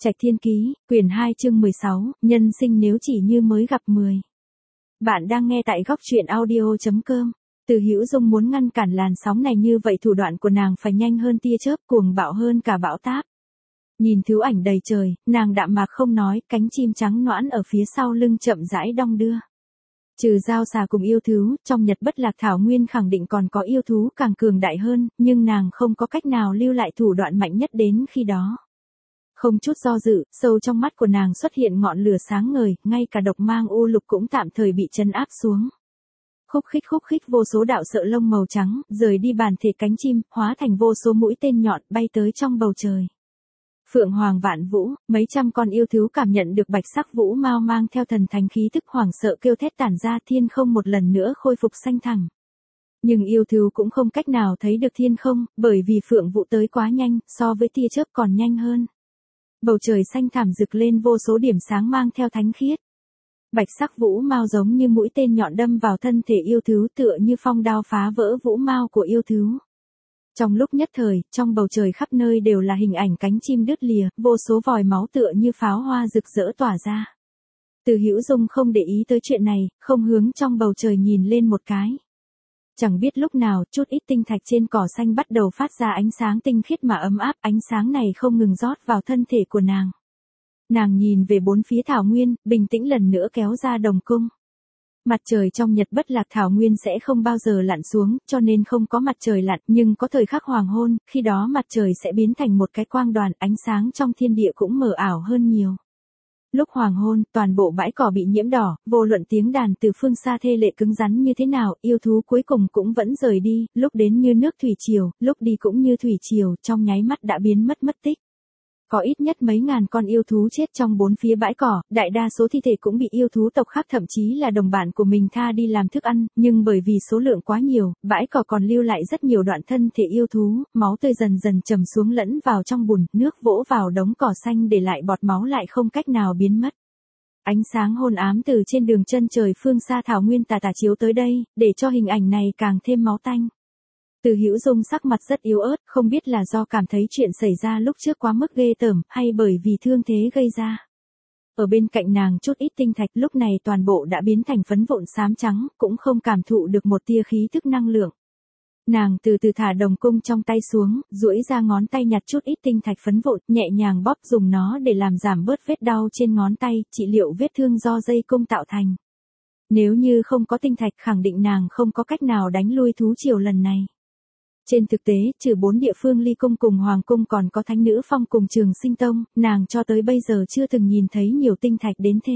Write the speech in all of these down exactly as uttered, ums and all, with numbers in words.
Trạch Thiên Ký, quyển hai chương mười sáu, nhân sinh nếu chỉ như mới gặp mười. Bạn đang nghe tại góc truyện audio chấm com. Từ Hữu Dung muốn ngăn cản làn sóng này như vậy thủ đoạn của nàng phải nhanh hơn tia chớp, cuồng bạo hơn cả bão táp. Nhìn thứ ảnh đầy trời, nàng đạm mạc không nói, cánh chim trắng noãn ở phía sau lưng chậm rãi đong đưa. Trừ Dao Xà cùng yêu thú, trong Nhật Bất Lạc Thảo Nguyên khẳng định còn có yêu thú càng cường đại hơn, nhưng nàng không có cách nào lưu lại thủ đoạn mạnh nhất đến khi đó. Không chút do dự, sâu trong mắt của nàng xuất hiện ngọn lửa sáng ngời, ngay cả độc mang u lục cũng tạm thời bị trấn áp xuống. Khúc khích khúc khích vô số đạo sợi lông màu trắng, rời đi bản thể cánh chim, hóa thành vô số mũi tên nhọn, bay tới trong bầu trời. Phượng Hoàng Vạn Vũ, mấy trăm con yêu thú cảm nhận được bạch sắc vũ mao mang theo thần thánh khí tức hoảng sợ kêu thét tản ra, thiên không một lần nữa khôi phục xanh thẳm. Nhưng yêu thú cũng không cách nào thấy được thiên không, bởi vì Phượng Vũ tới quá nhanh, so với tia chớp còn nhanh hơn. Bầu trời xanh thẳm rực lên vô số điểm sáng mang theo thánh khiết. Bạch sắc vũ mao giống như mũi tên nhọn đâm vào thân thể yêu thú, tựa như phong đao phá vỡ vũ mao của yêu thú. Trong lúc nhất thời, trong bầu trời khắp nơi đều là hình ảnh cánh chim đứt lìa, vô số vòi máu tựa như pháo hoa rực rỡ tỏa ra. Từ Hữu Dung không để ý tới chuyện này, không hướng trong bầu trời nhìn lên một cái. Chẳng biết lúc nào, chút ít tinh thạch trên cỏ xanh bắt đầu phát ra ánh sáng tinh khiết mà ấm áp, ánh sáng này không ngừng rót vào thân thể của nàng. Nàng nhìn về bốn phía thảo nguyên, bình tĩnh lần nữa kéo ra đồng cung. Mặt trời trong Nhật Bất Lạc Thảo Nguyên sẽ không bao giờ lặn xuống, cho nên không có mặt trời lặn, nhưng có thời khắc hoàng hôn, khi đó mặt trời sẽ biến thành một cái quang đoàn, ánh sáng trong thiên địa cũng mờ ảo hơn nhiều. Lúc hoàng hôn, toàn bộ bãi cỏ bị nhiễm đỏ, vô luận tiếng đàn từ phương xa thê lệ cứng rắn như thế nào, yêu thú cuối cùng cũng vẫn rời đi, lúc đến như nước thủy triều, lúc đi cũng như thủy triều, trong nháy mắt đã biến mất mất tích. Có ít nhất mấy ngàn con yêu thú chết trong bốn phía bãi cỏ, đại đa số thi thể cũng bị yêu thú tộc khác thậm chí là đồng bạn của mình tha đi làm thức ăn, nhưng bởi vì số lượng quá nhiều, bãi cỏ còn lưu lại rất nhiều đoạn thân thể yêu thú, máu tươi dần dần trầm xuống lẫn vào trong bùn, nước vỗ vào đống cỏ xanh để lại bọt máu lại không cách nào biến mất. Ánh sáng hôn ám từ trên đường chân trời phương xa thảo nguyên tà tà chiếu tới đây, để cho hình ảnh này càng thêm máu tanh. Từ Hữu Dung sắc mặt rất yếu ớt, không biết là do cảm thấy chuyện xảy ra lúc trước quá mức ghê tởm, hay bởi vì thương thế gây ra. Ở bên cạnh nàng chút ít tinh thạch lúc này toàn bộ đã biến thành phấn vụn xám trắng, cũng không cảm thụ được một tia khí thức năng lượng. Nàng từ từ thả đồng cung trong tay xuống, duỗi ra ngón tay nhặt chút ít tinh thạch phấn vụn, nhẹ nhàng bóp dùng nó để làm giảm bớt vết đau trên ngón tay, trị liệu vết thương do dây cung tạo thành. Nếu như không có tinh thạch khẳng định nàng không có cách nào đánh lui thú triều lần này. Trên thực tế, trừ bốn địa phương Ly Cung cùng Hoàng Cung còn có Thánh Nữ Phong cùng Trường Sinh Tông, nàng cho tới bây giờ chưa từng nhìn thấy nhiều tinh thạch đến thế.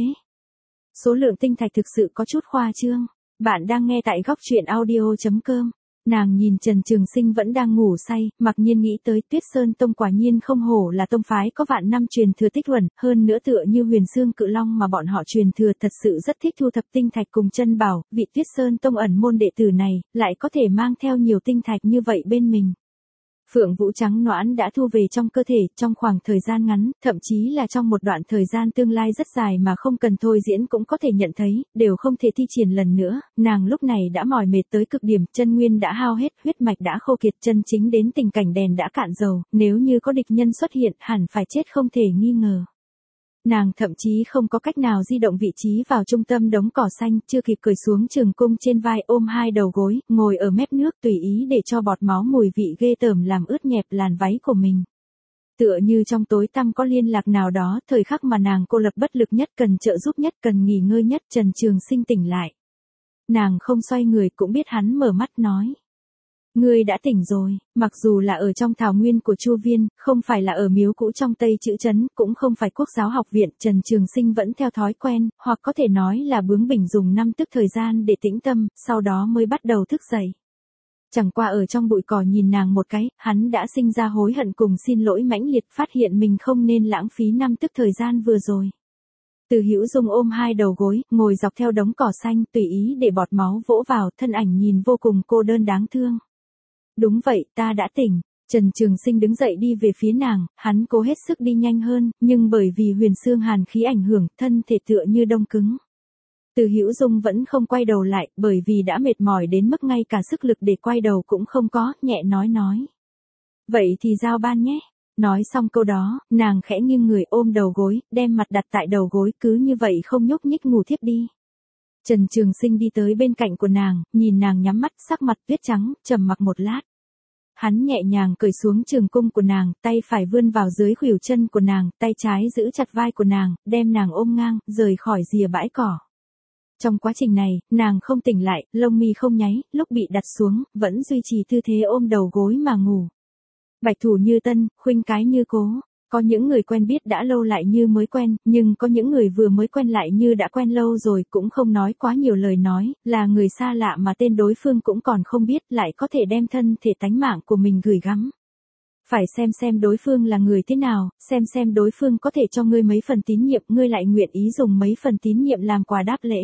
Số lượng tinh thạch thực sự có chút khoa trương. Bạn đang nghe tại góc truyện audio chấm com. Nàng nhìn Trần Trường Sinh vẫn đang ngủ say, mặc nhiên nghĩ tới Tuyết Sơn Tông quả nhiên không hổ là tông phái có vạn năm truyền thừa tích huẩn, hơn nữa tựa như Huyền Xương Cự Long mà bọn họ truyền thừa thật sự rất thích thu thập tinh thạch cùng chân bảo, vị Tuyết Sơn Tông ẩn môn đệ tử này, lại có thể mang theo nhiều tinh thạch như vậy bên mình. Phượng Vũ trắng noãn đã thu về trong cơ thể, trong khoảng thời gian ngắn, thậm chí là trong một đoạn thời gian tương lai rất dài mà không cần thôi diễn cũng có thể nhận thấy, đều không thể thi triển lần nữa, nàng lúc này đã mỏi mệt tới cực điểm, chân nguyên đã hao hết, huyết mạch đã khô kiệt, chân chính đến tình cảnh đèn đã cạn dầu, nếu như có địch nhân xuất hiện hẳn phải chết không thể nghi ngờ. Nàng thậm chí không có cách nào di động vị trí vào trung tâm đống cỏ xanh, chưa kịp cởi xuống trường cung trên vai ôm hai đầu gối, ngồi ở mép nước tùy ý để cho bọt máu mùi vị ghê tởm làm ướt nhẹp làn váy của mình. Tựa như trong tối tăm có liên lạc nào đó, thời khắc mà nàng cô lập bất lực nhất, cần trợ giúp nhất, cần nghỉ ngơi nhất, Trần Trường Sinh tỉnh lại. Nàng không xoay người cũng biết hắn mở mắt nói. Ngươi đã tỉnh rồi, mặc dù là ở trong thảo nguyên của Chu Viên, không phải là ở miếu cũ trong Tây Chữ Trấn, cũng không phải Quốc giáo học viện, Trần Trường Sinh vẫn theo thói quen, hoặc có thể nói là bướng bỉnh dùng năm tức thời gian để tĩnh tâm, sau đó mới bắt đầu thức dậy. Chẳng qua ở trong bụi cỏ nhìn nàng một cái, hắn đã sinh ra hối hận cùng xin lỗi mãnh liệt, phát hiện mình không nên lãng phí năm tức thời gian vừa rồi. Từ Hữu Dung ôm hai đầu gối, ngồi dọc theo đống cỏ xanh, tùy ý để bọt máu vỗ vào, thân ảnh nhìn vô cùng cô đơn đáng thương. Đúng vậy, ta đã tỉnh. Trần Trường Sinh đứng dậy đi về phía nàng, hắn cố hết sức đi nhanh hơn, nhưng bởi vì huyền xương hàn khí ảnh hưởng, thân thể tựa như đông cứng. Từ Hữu Dung vẫn không quay đầu lại, bởi vì đã mệt mỏi đến mức ngay cả sức lực để quay đầu cũng không có, nhẹ nói nói. Vậy thì giao ban nhé. Nói xong câu đó, nàng khẽ nghiêng người ôm đầu gối, đem mặt đặt tại đầu gối, cứ như vậy không nhúc nhích ngủ thiếp đi. Trần Trường Sinh đi tới bên cạnh của nàng, nhìn nàng nhắm mắt, sắc mặt tuyết trắng, trầm mặc một lát. Hắn nhẹ nhàng cởi xuống trường cung của nàng, tay phải vươn vào dưới khuỷu chân của nàng, tay trái giữ chặt vai của nàng, đem nàng ôm ngang, rời khỏi rìa bãi cỏ. Trong quá trình này, nàng không tỉnh lại, lông mi không nháy, lúc bị đặt xuống, vẫn duy trì tư thế ôm đầu gối mà ngủ. Bạch thủ như tân, khuynh cái như cố. Có những người quen biết đã lâu lại như mới quen, nhưng có những người vừa mới quen lại như đã quen lâu rồi, cũng không nói quá nhiều lời nói, là người xa lạ mà tên đối phương cũng còn không biết, lại có thể đem thân thể tánh mạng của mình gửi gắm. Phải xem xem đối phương là người thế nào, xem xem đối phương có thể cho ngươi mấy phần tín nhiệm, ngươi lại nguyện ý dùng mấy phần tín nhiệm làm quà đáp lễ.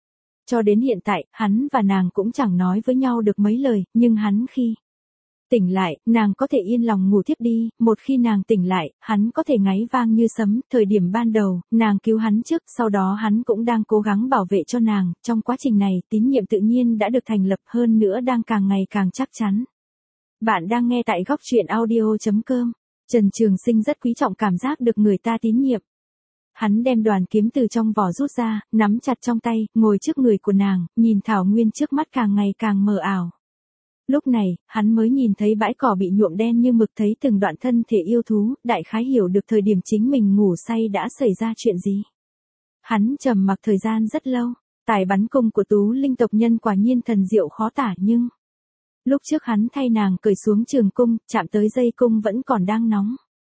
Cho đến hiện tại, hắn và nàng cũng chẳng nói với nhau được mấy lời, nhưng hắn khi tỉnh lại, nàng có thể yên lòng ngủ thiếp đi, một khi nàng tỉnh lại, hắn có thể ngáy vang như sấm, thời điểm ban đầu, nàng cứu hắn trước, sau đó hắn cũng đang cố gắng bảo vệ cho nàng, trong quá trình này, tín nhiệm tự nhiên đã được thành lập hơn nữa đang càng ngày càng chắc chắn. Bạn đang nghe tại góc truyện audio chấm com. Trần Trường Sinh rất quý trọng cảm giác được người ta tín nhiệm. Hắn đem đoàn kiếm từ trong vỏ rút ra, nắm chặt trong tay, ngồi trước người của nàng, nhìn thảo nguyên trước mắt càng ngày càng mờ ảo. Lúc này, hắn mới nhìn thấy bãi cỏ bị nhuộm đen như mực, thấy từng đoạn thân thể yêu thú, đại khái hiểu được thời điểm chính mình ngủ say đã xảy ra chuyện gì. Hắn trầm mặc thời gian rất lâu, tài bắn cung của Tú Linh tộc nhân quả nhiên thần diệu khó tả, nhưng lúc trước hắn thay nàng cởi xuống trường cung, chạm tới dây cung vẫn còn đang nóng.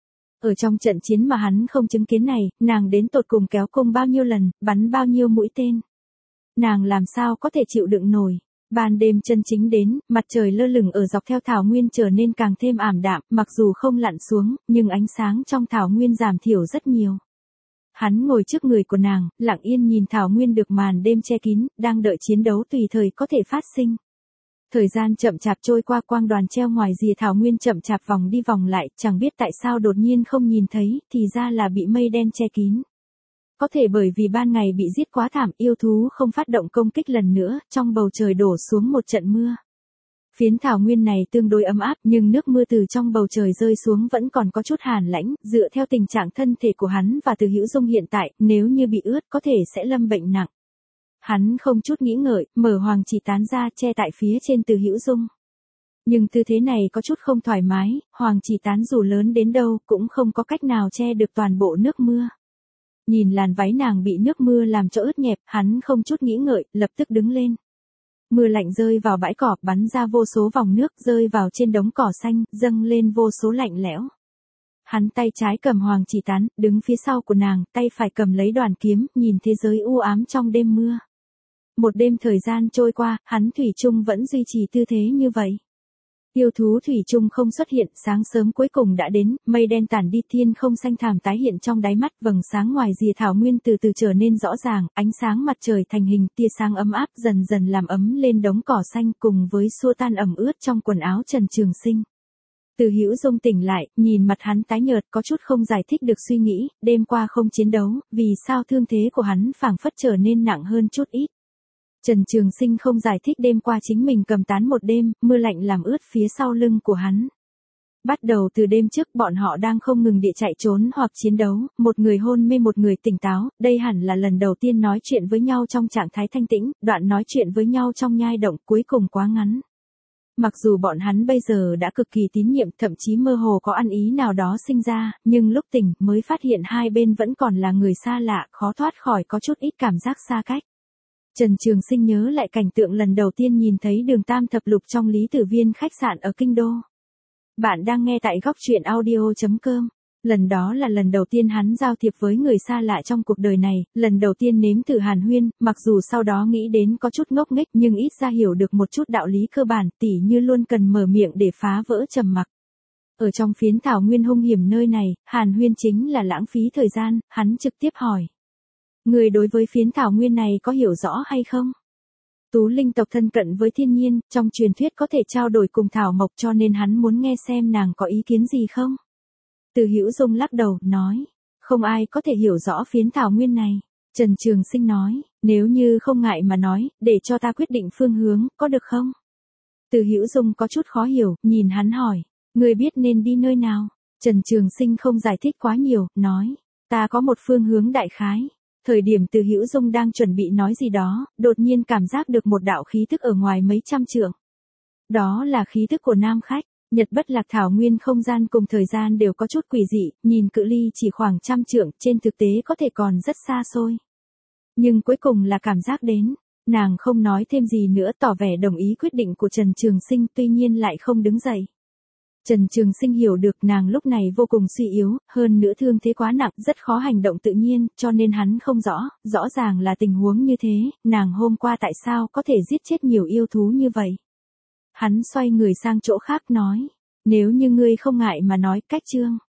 Ở trong trận chiến mà hắn không chứng kiến này, nàng đến tột cùng kéo cung bao nhiêu lần, bắn bao nhiêu mũi tên. Nàng làm sao có thể chịu đựng nổi. Ban đêm chân chính đến, mặt trời lơ lửng ở dọc theo thảo nguyên trở nên càng thêm ảm đạm, mặc dù không lặn xuống, nhưng ánh sáng trong thảo nguyên giảm thiểu rất nhiều. Hắn ngồi trước người của nàng, lặng yên nhìn thảo nguyên được màn đêm che kín, đang đợi chiến đấu tùy thời có thể phát sinh. Thời gian chậm chạp trôi qua, quang đoàn treo ngoài rìa thảo nguyên chậm chạp vòng đi vòng lại, chẳng biết tại sao đột nhiên không nhìn thấy, thì ra là bị mây đen che kín. Có thể bởi vì ban ngày bị giết quá thảm, yêu thú không phát động công kích lần nữa, trong bầu trời đổ xuống một trận mưa. Phiến thảo nguyên này tương đối ấm áp, nhưng nước mưa từ trong bầu trời rơi xuống vẫn còn có chút hàn lãnh, dựa theo tình trạng thân thể của hắn và Từ Hữu Dung hiện tại, nếu như bị ướt có thể sẽ lâm bệnh nặng. Hắn không chút nghĩ ngợi, mở hoàng chỉ tán ra che tại phía trên Từ Hữu Dung. Nhưng tư thế này có chút không thoải mái, hoàng chỉ tán dù lớn đến đâu cũng không có cách nào che được toàn bộ nước mưa. Nhìn làn váy nàng bị nước mưa làm cho ướt nhẹp, hắn không chút nghĩ ngợi, lập tức đứng lên. Mưa lạnh rơi vào bãi cỏ, bắn ra vô số vòng nước, rơi vào trên đống cỏ xanh, dâng lên vô số lạnh lẽo. Hắn tay trái cầm hoàng chỉ tán, đứng phía sau của nàng, tay phải cầm lấy đoàn kiếm, nhìn thế giới u ám trong đêm mưa. Một đêm thời gian trôi qua, hắn thủy chung vẫn duy trì tư thế như vậy. Yêu thú thủy chung không xuất hiện, sáng sớm cuối cùng đã đến, mây đen tản đi, thiên không xanh thảm tái hiện trong đáy mắt, vầng sáng ngoài rìa thảo nguyên từ từ trở nên rõ ràng, ánh sáng mặt trời thành hình, tia sáng ấm áp dần dần làm ấm lên đống cỏ xanh cùng với xua tan ẩm ướt trong quần áo Trần Trường Sinh. Từ Hữu Dung tỉnh lại, nhìn mặt hắn tái nhợt, có chút không giải thích được suy nghĩ, đêm qua không chiến đấu, vì sao thương thế của hắn phảng phất trở nên nặng hơn chút ít. Trần Trường Sinh không giải thích đêm qua chính mình cầm tán một đêm, mưa lạnh làm ướt phía sau lưng của hắn. Bắt đầu từ đêm trước bọn họ đang không ngừng địa chạy trốn hoặc chiến đấu, một người hôn mê một người tỉnh táo, đây hẳn là lần đầu tiên nói chuyện với nhau trong trạng thái thanh tĩnh, đoạn nói chuyện với nhau trong nhai động cuối cùng quá ngắn. Mặc dù bọn hắn bây giờ đã cực kỳ tín nhiệm, thậm chí mơ hồ có ăn ý nào đó sinh ra, nhưng lúc tỉnh mới phát hiện hai bên vẫn còn là người xa lạ, khó thoát khỏi có chút ít cảm giác xa cách. Trần Trường Sinh nhớ lại cảnh tượng lần đầu tiên nhìn thấy Đường Tam Thập Lục trong Lý Tử Viên khách sạn ở Kinh Đô. Bạn đang nghe tại góc truyện audio chấm com. Lần đó là lần đầu tiên hắn giao thiệp với người xa lạ trong cuộc đời này, lần đầu tiên nếm thử hàn huyên, mặc dù sau đó nghĩ đến có chút ngốc nghếch nhưng ít ra hiểu được một chút đạo lý cơ bản, tỉ như luôn cần mở miệng để phá vỡ trầm mặc. Ở trong phiến thảo nguyên hung hiểm nơi này, hàn huyên chính là lãng phí thời gian, hắn trực tiếp hỏi. Người đối với phiến thảo nguyên này có hiểu rõ hay không? Tú Linh tộc thân cận với thiên nhiên, trong truyền thuyết có thể trao đổi cùng thảo mộc, cho nên hắn muốn nghe xem nàng có ý kiến gì không? Từ Hữu Dung lắc đầu, nói, không ai có thể hiểu rõ phiến thảo nguyên này. Trần Trường Sinh nói, nếu như không ngại mà nói, để cho ta quyết định phương hướng, có được không? Từ Hữu Dung có chút khó hiểu, nhìn hắn hỏi, người biết nên đi nơi nào? Trần Trường Sinh không giải thích quá nhiều, nói, ta có một phương hướng đại khái. Thời điểm Từ Hữu Dung đang chuẩn bị nói gì đó, đột nhiên cảm giác được một đạo khí thức ở ngoài mấy trăm trượng. Đó là khí thức của nam khách. Nhật Bất Lạc thảo nguyên không gian cùng thời gian đều có chút quỷ dị, nhìn cự ly chỉ khoảng trăm trượng, trên thực tế có thể còn rất xa xôi. Nhưng cuối cùng là cảm giác đến, nàng không nói thêm gì nữa, tỏ vẻ đồng ý quyết định của Trần Trường Sinh, tuy nhiên lại không đứng dậy. Trần Trường Sinh hiểu được nàng lúc này vô cùng suy yếu, hơn nữa thương thế quá nặng, rất khó hành động tự nhiên, cho nên hắn không rõ, rõ ràng là tình huống như thế, nàng hôm qua tại sao có thể giết chết nhiều yêu thú như vậy. Hắn xoay người sang chỗ khác nói, nếu như ngươi không ngại mà nói, cách chương.